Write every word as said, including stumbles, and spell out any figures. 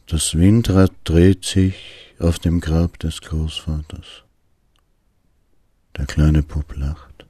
Das Windrad dreht sich auf dem Grab des Großvaters. Der kleine Bub lacht.